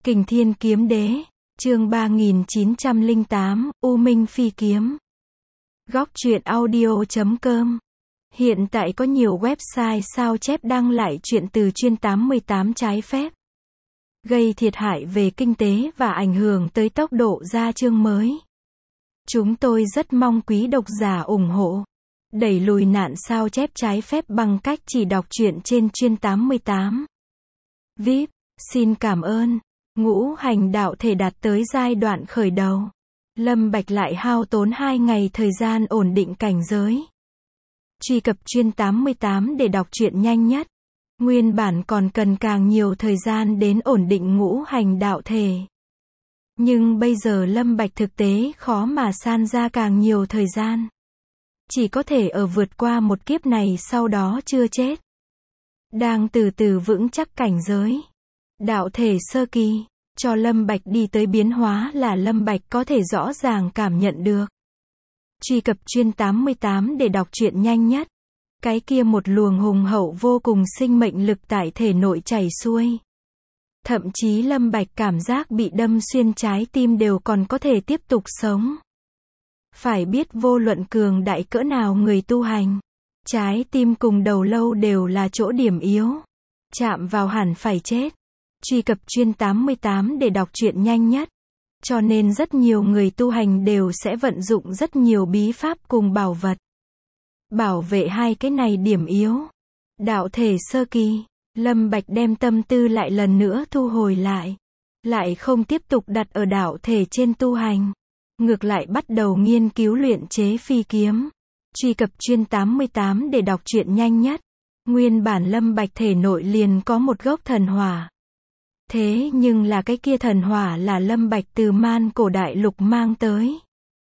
Kình Thiên Kiếm Đế, chương 3908, U Minh Phi Kiếm. Góc truyện audio.com. Hiện tại có nhiều website sao chép đăng lại truyện từ chuyên 88 trái phép, gây thiệt hại về kinh tế và ảnh hưởng tới tốc độ ra chương mới. Chúng tôi rất mong quý độc giả ủng hộ, đẩy lùi nạn sao chép trái phép bằng cách chỉ đọc truyện trên chuyên 88. VIP, xin cảm ơn. Ngũ hành đạo thể đạt tới giai đoạn khởi đầu. Lâm Bạch lại hao tốn 2 ngày thời gian ổn định cảnh giới. Truy cập chuyên 88 để đọc truyện nhanh nhất. Nguyên bản còn cần càng nhiều thời gian đến ổn định ngũ hành đạo thể. Nhưng bây giờ Lâm Bạch thực tế khó mà san ra càng nhiều thời gian. Chỉ có thể ở vượt qua một kiếp này sau đó chưa chết. Đang từ từ vững chắc cảnh giới. Đạo thể sơ kỳ, cho Lâm Bạch đi tới biến hóa là Lâm Bạch có thể rõ ràng cảm nhận được. Truy cập chuyên 88 để đọc truyện nhanh nhất. Cái kia một luồng hùng hậu vô cùng sinh mệnh lực tại thể nội chảy xuôi. Thậm chí Lâm Bạch cảm giác bị đâm xuyên trái tim đều còn có thể tiếp tục sống. Phải biết vô luận cường đại cỡ nào người tu hành, trái tim cùng đầu lâu đều là chỗ điểm yếu. Chạm vào hẳn phải chết. Truy cập chuyên 88 để đọc truyện nhanh nhất. Cho nên rất nhiều người tu hành đều sẽ vận dụng rất nhiều bí pháp cùng bảo vật. Bảo vệ hai cái này điểm yếu. Đạo thể sơ kỳ, Lâm Bạch đem tâm tư lại lần nữa thu hồi lại. Lại không tiếp tục đặt ở đạo thể trên tu hành. Ngược lại bắt đầu nghiên cứu luyện chế phi kiếm. Truy cập chuyên 88 để đọc truyện nhanh nhất. Nguyên bản Lâm Bạch thể nội liền có một gốc thần hỏa. Thế nhưng là cái kia thần hỏa là Lâm Bạch từ man cổ đại lục mang tới.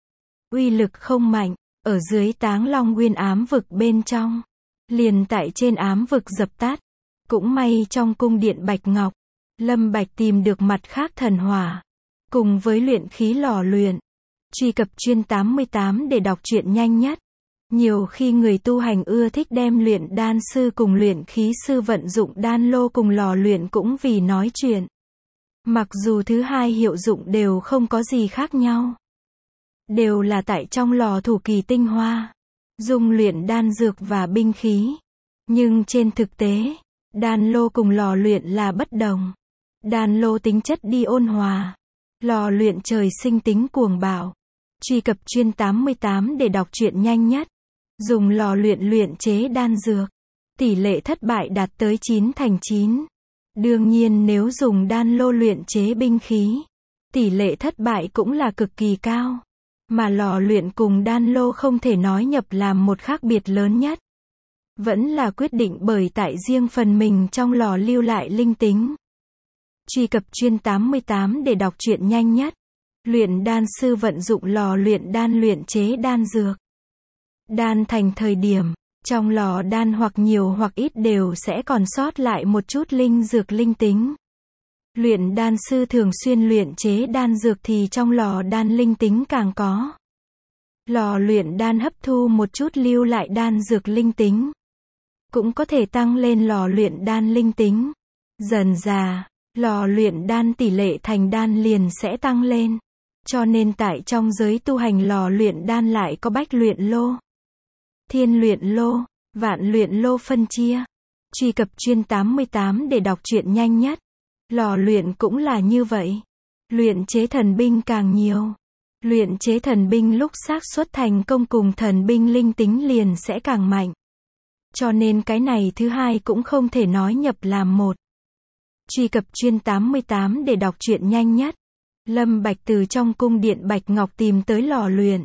Uy lực không mạnh, ở dưới Táng Long Nguyên ám vực bên trong. Liền tại trên ám vực dập tắt. Cũng may trong cung điện Bạch Ngọc, Lâm Bạch tìm được mặt khác thần hỏa. Cùng với luyện khí lò luyện. Truy cập chuyên 88 để đọc truyện nhanh nhất. Nhiều khi người tu hành ưa thích đem luyện đan sư cùng luyện khí sư vận dụng đan lô cùng lò luyện cũng vì nói chuyện. Mặc dù thứ hai hiệu dụng đều không có gì khác nhau. Đều là tại trong lò thủ kỳ tinh hoa. Dùng luyện đan dược và binh khí. Nhưng trên thực tế, đan lô cùng lò luyện là bất đồng. Đan lô tính chất đi ôn hòa. Lò luyện trời sinh tính cuồng bạo. Truy cập chuyên 88 để đọc truyện nhanh nhất. Dùng lò luyện chế đan dược. Tỷ lệ thất bại đạt tới 9/9. Đương nhiên nếu dùng đan lô luyện chế binh khí, tỷ lệ thất bại cũng là cực kỳ cao. Mà lò luyện cùng đan lô không thể nói nhập làm một khác biệt lớn nhất. Vẫn là quyết định bởi tại riêng phần mình trong lò lưu lại linh tính. Truy cập chuyên 88 để đọc truyện nhanh nhất. Luyện đan sư vận dụng lò luyện đan luyện chế đan dược. Đan thành thời điểm, trong lò đan hoặc nhiều hoặc ít đều sẽ còn sót lại một chút linh dược linh tính. Luyện đan sư thường xuyên luyện chế đan dược thì trong lò đan linh tính càng có. Lò luyện đan hấp thu một chút lưu lại đan dược linh tính. Cũng có thể tăng lên lò luyện đan linh tính. Dần dà, lò luyện đan tỷ lệ thành đan liền sẽ tăng lên. Cho nên tại trong giới tu hành lò luyện đan lại có bách luyện lô, thiên luyện lô, vạn luyện lô phân chia. Truy cập chuyên 88 để đọc truyện nhanh nhất. Lò luyện cũng là như vậy. Luyện chế thần binh càng nhiều. Luyện chế thần binh lúc xác suất thành công cùng thần binh linh tính liền sẽ càng mạnh. Cho nên cái này thứ hai cũng không thể nói nhập làm một. Truy cập chuyên 88 để đọc truyện nhanh nhất. Lâm Bạch từ trong cung điện Bạch Ngọc tìm tới lò luyện.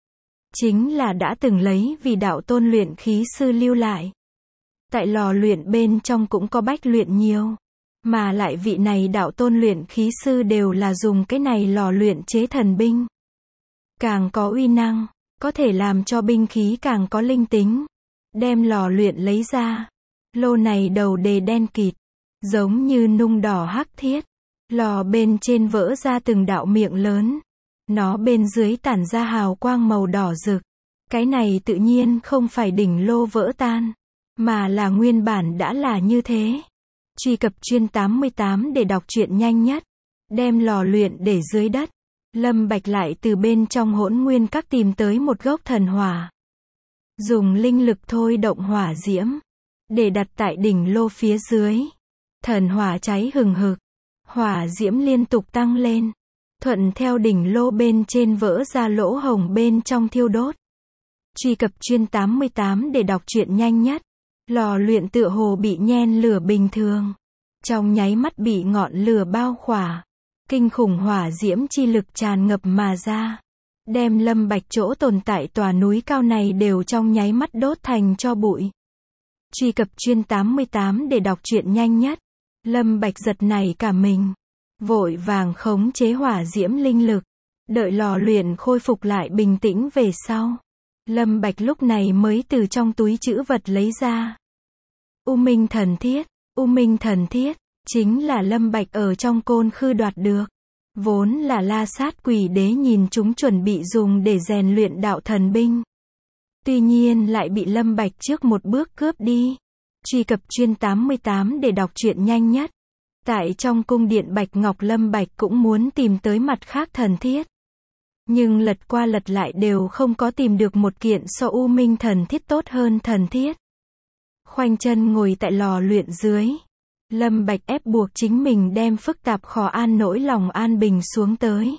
Chính là đã từng lấy vì đạo tôn luyện khí sư lưu lại. Tại lò luyện bên trong cũng có bách luyện nhiều. Mà lại vị này đạo tôn luyện khí sư đều là dùng cái này lò luyện chế thần binh. Càng có uy năng, có thể làm cho binh khí càng có linh tính. Đem lò luyện lấy ra. Lô này đầu đề đen kịt. Giống như nung đỏ hắc thiết. Lò bên trên vỡ ra từng đạo miệng lớn. Nó bên dưới tản ra hào quang màu đỏ rực. Cái này tự nhiên không phải đỉnh lô vỡ tan, mà là nguyên bản đã là như thế. Truy cập chuyên 88 để đọc truyện nhanh nhất. đem lò luyện để dưới đất. Lâm Bạch lại từ bên trong Hỗn Nguyên Các tìm tới một gốc thần hỏa. Dùng linh lực thôi động hỏa diễm, để đặt tại đỉnh lô phía dưới. Thần hỏa cháy hừng hực, hỏa diễm liên tục tăng lên, thuận theo đỉnh lô bên trên vỡ ra lỗ hổng bên trong thiêu đốt. Truy cập chuyên 88 để đọc truyện nhanh nhất. Lò luyện tựa hồ bị nhen lửa bình thường, trong nháy mắt bị ngọn lửa bao khỏa. Kinh khủng hỏa diễm chi lực tràn ngập mà ra, đem Lâm Bạch chỗ tồn tại tòa núi cao này đều trong nháy mắt đốt thành tro bụi. Truy cập chuyên 88 để đọc truyện nhanh nhất. Lâm Bạch giật nảy cả mình, vội vàng khống chế hỏa diễm linh lực, đợi lò luyện khôi phục lại bình tĩnh về sau. Lâm Bạch lúc này mới từ trong túi trữ vật lấy ra U Minh Thần Thiết. U Minh Thần Thiết chính là Lâm Bạch ở trong Côn Khư đoạt được, vốn là La Sát Quỷ Đế nhìn chúng chuẩn bị dùng để rèn luyện đạo thần binh. Tuy nhiên lại bị Lâm Bạch trước một bước cướp đi. Truy cập chuyên 88 để đọc truyện nhanh nhất. Tại trong cung điện Bạch Ngọc, Lâm Bạch cũng muốn tìm tới mặt khác thần thiết, nhưng lật qua lật lại đều không có tìm được một kiện so U Minh Thần Thiết tốt hơn thần thiết. Khoanh chân ngồi tại lò luyện dưới, Lâm Bạch ép buộc chính mình đem phức tạp khó an nỗi lòng an bình xuống tới.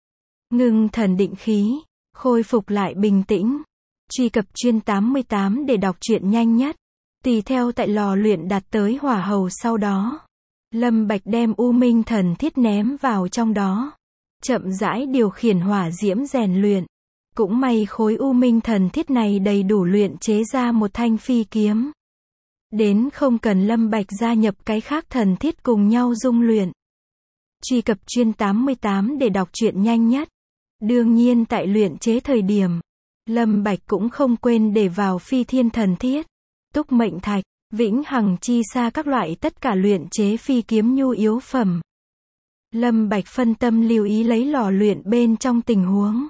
Ngưng thần định khí, khôi phục lại bình tĩnh. Truy cập chuyên 88 để đọc truyện nhanh nhất. Tùy theo tại lò luyện đạt tới hỏa hầu sau đó, Lâm Bạch đem U Minh Thần Thiết ném vào trong đó, chậm rãi điều khiển hỏa diễm rèn luyện. Cũng may khối U Minh Thần Thiết này đầy đủ luyện chế ra một thanh phi kiếm, đến không cần Lâm Bạch gia nhập cái khác thần thiết cùng nhau dung luyện. Truy cập chuyên 88 để đọc truyện nhanh nhất. Đương nhiên tại luyện chế thời điểm, Lâm Bạch cũng không quên để vào Phi Thiên Thần Thiết, Túc Mệnh Thạch, Vĩnh Hằng Chi Sa các loại tất cả luyện chế phi kiếm nhu yếu phẩm. Lâm Bạch phân tâm lưu ý lấy lò luyện bên trong tình huống.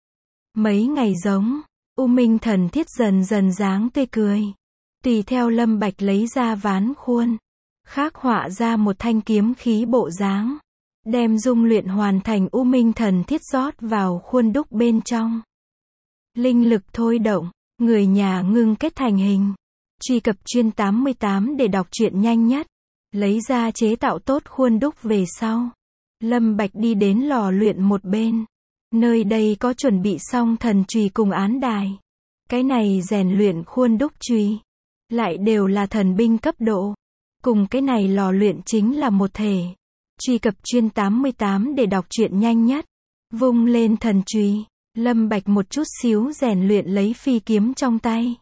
Mấy ngày giống, U Minh Thần Thiết dần dần dáng tươi cười. Tùy theo Lâm Bạch lấy ra ván khuôn, khắc họa ra một thanh kiếm khí bộ dáng, đem dung luyện hoàn thành U Minh Thần Thiết rót vào khuôn đúc bên trong. Linh lực thôi động, người nhà ngưng kết thành hình. Truy cập chuyên 88 để đọc truyện nhanh nhất. Lấy ra chế tạo tốt khuôn đúc về sau, Lâm Bạch đi đến lò luyện một bên. Nơi đây có chuẩn bị xong thần chùy cùng án đài. Cái này rèn luyện khuôn đúc chùy, lại đều là thần binh cấp độ. Cùng cái này lò luyện chính là một thể. Truy cập chuyên 88 để đọc truyện nhanh nhất. Vung lên thần chùy, Lâm Bạch một chút xíu rèn luyện lấy phi kiếm trong tay.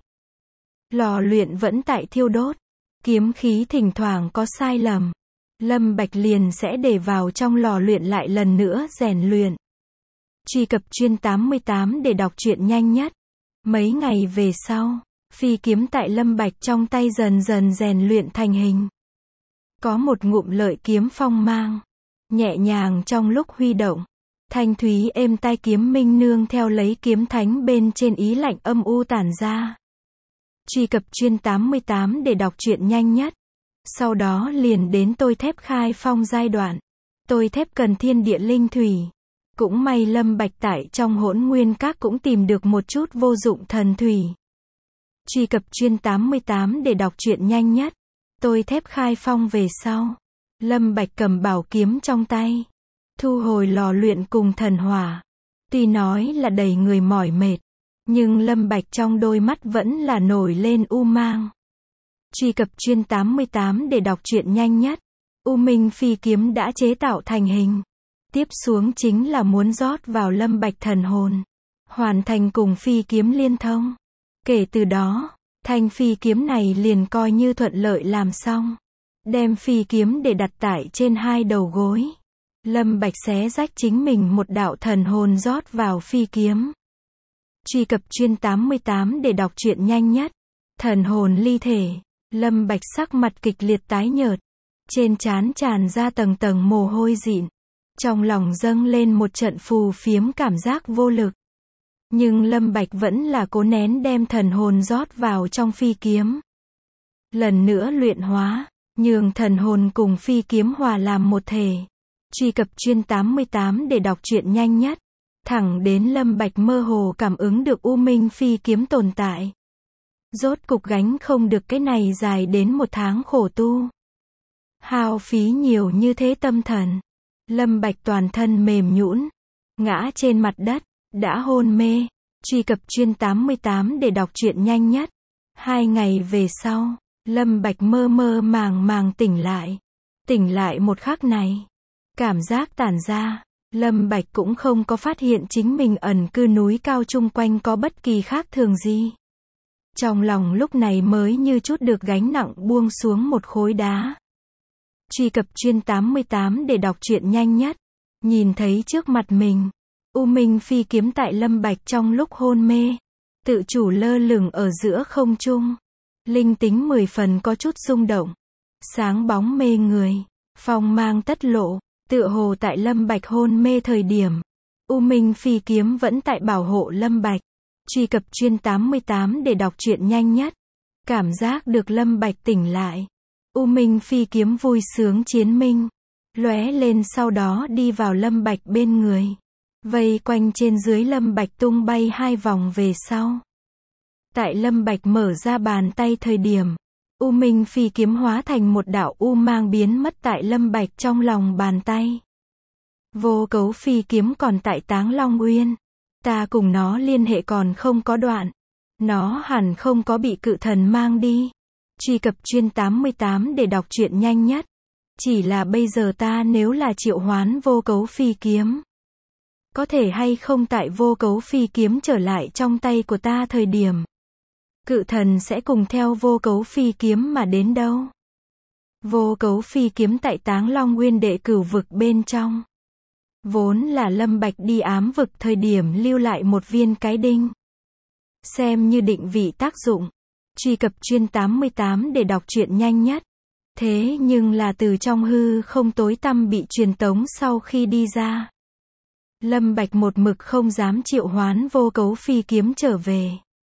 Lò luyện vẫn tại thiêu đốt, kiếm khí thỉnh thoảng có sai lầm, Lâm Bạch liền sẽ để vào trong lò luyện lại lần nữa rèn luyện. Truy cập chuyên 88 để đọc truyện nhanh nhất. Mấy ngày về sau, phi kiếm tại Lâm Bạch trong tay dần dần rèn luyện thành hình. Có một ngụm lợi kiếm phong mang, nhẹ nhàng trong lúc huy động, thanh thúy êm tai kiếm minh nương theo lấy kiếm thánh bên trên ý lạnh âm u tản ra. Truy cập chuyên 88 để đọc truyện nhanh nhất. Sau đó liền đến tôi thép khai phong giai đoạn. Tôi thép cần thiên địa linh thủy. Cũng may Lâm Bạch tại trong Hỗn Nguyên Các cũng tìm được một chút vô dụng thần thủy. Truy cập chuyên 88 để đọc truyện nhanh nhất. Tôi thép khai phong về sau, Lâm Bạch cầm bảo kiếm trong tay, thu hồi lò luyện cùng thần hỏa. Tuy nói là đầy người mỏi mệt, nhưng Lâm Bạch trong đôi mắt vẫn là nổi lên u mang. Truy cập chuyên 88 để đọc truyện nhanh nhất. U Minh phi kiếm đã chế tạo thành hình. Tiếp xuống chính là muốn rót vào Lâm Bạch thần hồn, hoàn thành cùng phi kiếm liên thông. Kể từ đó, thanh phi kiếm này liền coi như thuận lợi làm xong. Đem phi kiếm để đặt tại trên hai đầu gối. Lâm Bạch xé rách chính mình một đạo thần hồn rót vào phi kiếm. Truy cập chuyên 88 để đọc truyện nhanh nhất. Thần hồn ly thể, Lâm Bạch sắc mặt kịch liệt tái nhợt, trên trán tràn ra tầng tầng mồ hôi dịn, trong lòng dâng lên một trận phù phiếm cảm giác vô lực. Nhưng Lâm Bạch vẫn là cố nén đem thần hồn rót vào trong phi kiếm. Lần nữa luyện hóa, nhường thần hồn cùng phi kiếm hòa làm một thể. Truy cập chuyên 88 để đọc truyện nhanh nhất. Thẳng đến Lâm Bạch mơ hồ cảm ứng được U Minh Phi kiếm tồn tại. Rốt cục gánh không được cái này dài đến 1 tháng khổ tu. Hao phí nhiều như thế tâm thần. Lâm Bạch toàn thân mềm nhũn, ngã trên mặt đất, đã hôn mê. Truy cập chuyên 88 để đọc truyện nhanh nhất. 2 ngày về sau, Lâm Bạch mơ mơ màng màng tỉnh lại. Tỉnh lại một khắc này, cảm giác tản ra, Lâm Bạch cũng không có phát hiện chính mình ẩn cư núi cao chung quanh có bất kỳ khác thường gì. Trong lòng lúc này mới như chút được gánh nặng buông xuống một khối đá. Truy cập chuyên 88 để đọc truyện nhanh nhất. Nhìn thấy trước mặt mình, U Minh Phi kiếm tại Lâm Bạch trong lúc hôn mê, tự chủ lơ lửng ở giữa không trung. Linh tính 10 phần có chút rung động. Sáng bóng mê người, phong mang tất lộ, tựa hồ tại Lâm Bạch hôn mê thời điểm, U Minh Phi kiếm vẫn tại bảo hộ Lâm Bạch. Truy cập chuyên 88 để đọc truyện nhanh nhất. Cảm giác được Lâm Bạch tỉnh lại, U Minh Phi kiếm vui sướng chiến minh, lóe lên sau đó đi vào Lâm Bạch bên người, vây quanh trên dưới Lâm Bạch tung bay 2 vòng về sau. Tại Lâm Bạch mở ra bàn tay thời điểm, U Minh Phi kiếm hóa thành một đạo u mang biến mất tại Lâm Bạch trong lòng bàn tay. Vô Cấu Phi kiếm còn tại Táng Long Uyên, ta cùng nó liên hệ còn không có đoạn, nó hẳn không có bị cự thần mang đi. Truy cập chuyên 88 để đọc truyện nhanh nhất. Chỉ là bây giờ ta nếu là triệu hoán Vô Cấu Phi kiếm, có thể hay không tại Vô Cấu Phi kiếm trở lại trong tay của ta thời điểm, cự thần sẽ cùng theo Vô Cấu Phi kiếm mà đến đâu? Vô Cấu Phi kiếm tại Táng Long Nguyên đệ cửu vực bên trong, vốn là Lâm Bạch đi ám vực thời điểm lưu lại một viên cái đinh, xem như định vị tác dụng. Truy cập chuyên 88 để đọc truyện nhanh nhất. Thế nhưng là từ trong hư không tối tăm bị truyền tống sau khi đi ra, Lâm Bạch một mực không dám triệu hoán Vô Cấu Phi kiếm trở về.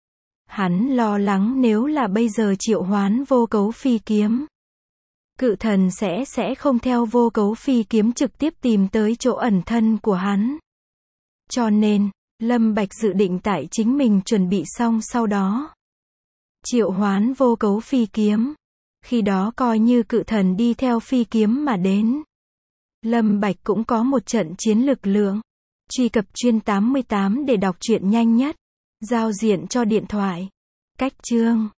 Hắn lo lắng nếu là bây giờ triệu hoán Vô Cấu Phi kiếm, cự thần sẽ không theo Vô Cấu Phi kiếm trực tiếp tìm tới chỗ ẩn thân của hắn. Cho nên, Lâm Bạch dự định tại chính mình chuẩn bị xong sau đó triệu hoán Vô Cấu Phi kiếm. Khi đó coi như cự thần đi theo phi kiếm mà đến, Lâm Bạch cũng có một trận chiến lực lượng. Truy cập chuyên 88 để đọc truyện nhanh nhất. Giao diện cho điện thoại. Cách chương